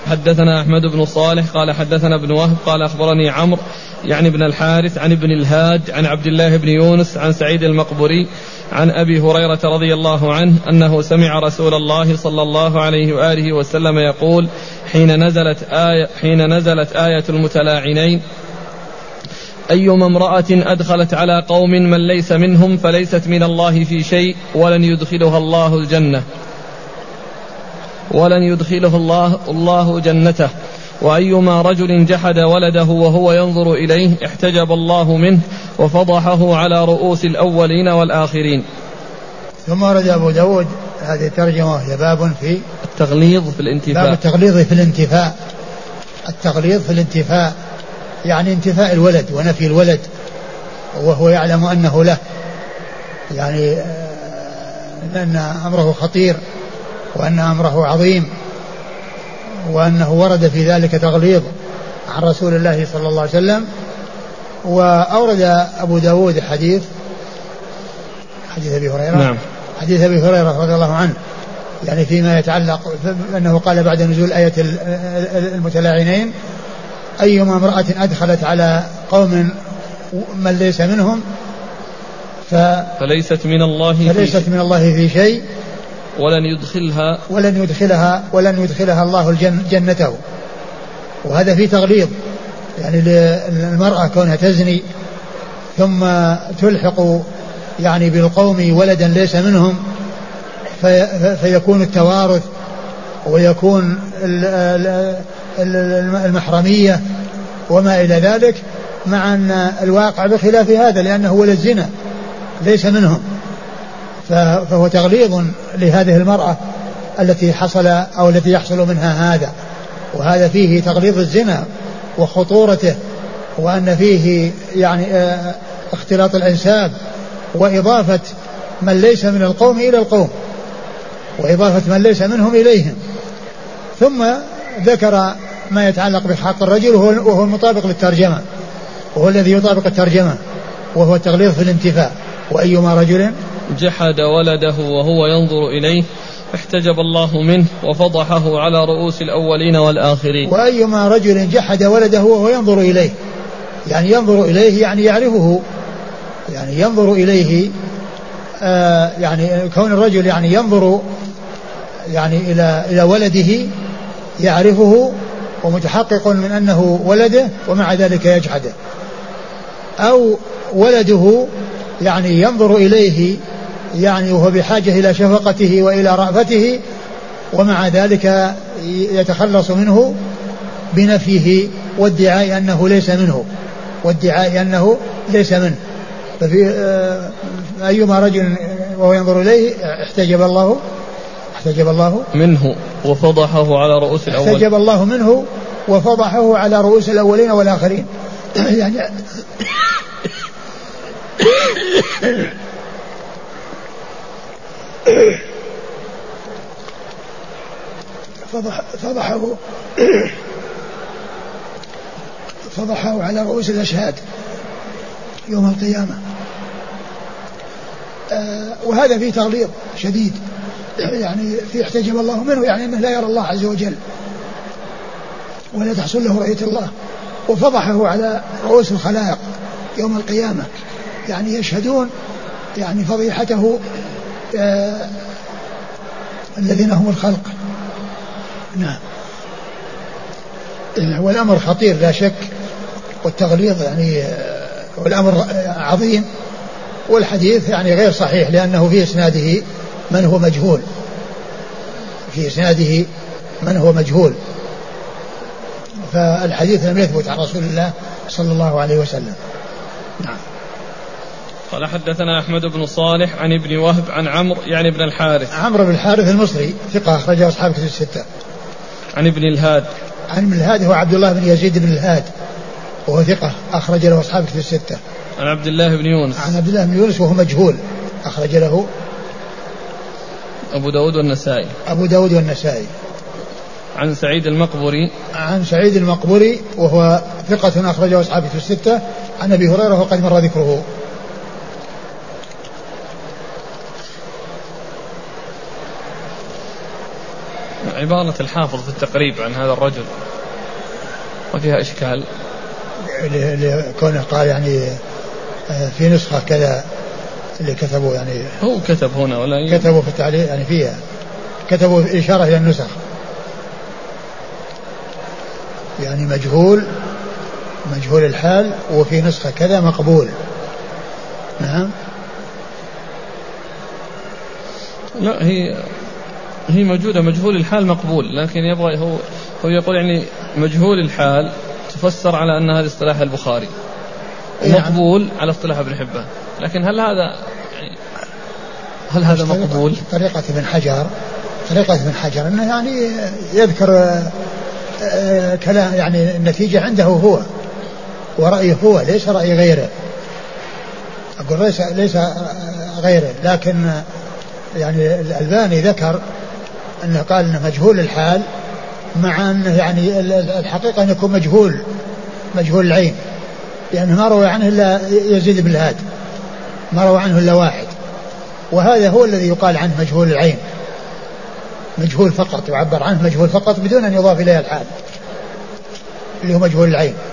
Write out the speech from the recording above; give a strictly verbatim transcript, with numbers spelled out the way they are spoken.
حدثنا أحمد بن صالح قال حدثنا ابن وهب قال أخبرني عمرو يعني ابن الحارث عن ابن الهاد عن عبد الله بن يونس عن سعيد المقبري عن أبي هريرة رضي الله عنه أنه سمع رسول الله صلى الله عليه وآله وسلم يقول حين نزلت آية, حين نزلت آية المتلاعنين أيما امرأة أدخلت على قوم من ليس منهم فليست من الله في شيء ولن يدخلها الله الجنة ولن يدخله الله, الله جنته وأيما رجل جحد ولده وهو ينظر إليه احتجب الله منه وفضحه على رؤوس الأولين والآخرين. ثم ورد أبو داود هذه الترجمة وهي باب في التغليظ في الانتفاء. باب التغليظ في الانتفاء. التغليظ في الانتفاء يعني انتفاء الولد ونفي الولد وهو يعلم أنه له، يعني لأن أمره خطير وأن أمره عظيم وأنه ورد في ذلك تغليظ عن رسول الله صلى الله عليه وسلم. وأورد أبو داود حديث حديث أبي هريرة نعم. حديث أبي هريرة رضي الله عنه يعني فيما يتعلق أنه قال بعد نزول آية المتلاعنين أيما امرأة أدخلت على قوم من ليس منهم ف فليست من الله فليست من الله في شيء ولن يدخلها ولن يدخلها ولن يدخلها الله الجن جنته. وهذا فيه تغليظ يعني للمرأة كونها تزني ثم تلحق يعني بالقوم ولدا ليس منهم في فيكون التوارث ويكون المحرمية وما إلى ذلك، مع أن الواقع بخلاف هذا لأنه ولد زنا ليس منهم، فهو تغليظ لهذه المرأة التي حصل أو التي يحصل منها هذا. وهذا فيه تغليظ الزنا وخطورته، وأن فيه يعني اختلاط الأنساب وإضافة من ليس من القوم إلى القوم وإضافة من ليس منهم إليهم. ثم ذكر ما يتعلق بحق الرجل وهو المطابق للترجمة وهو الذي يطابق الترجمة وهو التغليظ في الانتفاء. وأيما رجل جحد ولده وهو ينظر إليه احتجب الله منه وفضحه على رؤوس الأولين والآخرين. وأيما رجل جحد ولده وهو ينظر إليه يعني ينظر إليه يعني يعرفه يعني ينظر إليه آه يعني كون الرجل يعني ينظر يعني إلى إلى ولده يعرفه ومتحقق من أنه ولده ومع ذلك يجحده، أو ولده يعني ينظر إليه يعني وهو بحاجة إلى شفقته وإلى رأفته ومع ذلك يتخلص منه بنفيه وادعاء أنه ليس منه وادعاء أنه ليس منه. ففي أيما رجل وهو ينظر إليه احتجب الله احتجب الله منه وفضحه على رؤوس الأولين احتجب الله منه وفضحه على رؤوس الأولين والآخرين يعني فضح فضحه فضحه على رؤوس الأشهاد يوم القيامة. آه وهذا فيه تغليظ شديد يعني في احتجب الله منه يعني أنه لا يرى الله عز وجل ولا تحصل له رؤية الله. وفضحه على رؤوس الخلائق يوم القيامة يعني يشهدون يعني فضيحته آه الذين هم الخلق. نعم. والأمر خطير لا شك والتغليظ يعني آه والأمر عظيم. والحديث يعني غير صحيح لأنه في إسناده من هو مجهول في إسناده من هو مجهول فالحديث لم يثبت عن رسول الله صلى الله عليه وسلم. نعم. قال حدثنا أحمد بن صالح عن ابن وهب عن عمرو يعني ابن الحارث عمرو بن الحارث المصري ثقة أخرجه أصحاب كتب الستة. عن ابن الهاد عن ابن الهاد هو عبد الله بن يزيد بن الهاد وهو ثقة أخرج له أصحاب كتب الستة. عن عبد الله بن يونس عن عبد الله بن يونس وهو مجهول أخرج له أبو داود والنسائي أبو داود والنسائي. عن سعيد المقبري عن سعيد المقبري وهو ثقة أخرجه أصحاب كتب الستة. عن أبي هريرة وقد مر ذكره. عبارة الحافظ في التقريب عن هذا الرجل وفيها إشكال لكونه قال يعني في نسخة كذا اللي كتبوا يعني هو كتب هنا ولا كتبوا في التعليق يعني فيها كتبوا إشارة إلى النسخ يعني مجهول مجهول الحال وفي نسخة كذا مقبول. نعم. لا هي هي موجودة مجهول الحال مقبول، لكن يبغى هو هو يقول يعني مجهول الحال تفسر على أن هذا اصطلاح البخاري ومقبول يعني على اصطلاح ابن حبان، لكن هل هذا يعني هل هذا مقبول؟ طريقة ابن حجر طريقة ابن حجر أنه يعني يذكر كلام يعني النتيجة عنده هو ورأيه هو ليس رأي غيره، أقول ليس ليس غيره، لكن يعني الألباني ذكر أنه قال أنه مجهول الحال مع أنه يعني الحقيقة أن يكون مجهول مجهول العين، لأنه ما روى عنه إلا يزيد بن الهاد، ما روى عنه إلا واحد، وهذا هو الذي يقال عنه مجهول العين، مجهول فقط، يعبر عنه مجهول فقط بدون أن يضاف إليه الحال اللي هو مجهول العين.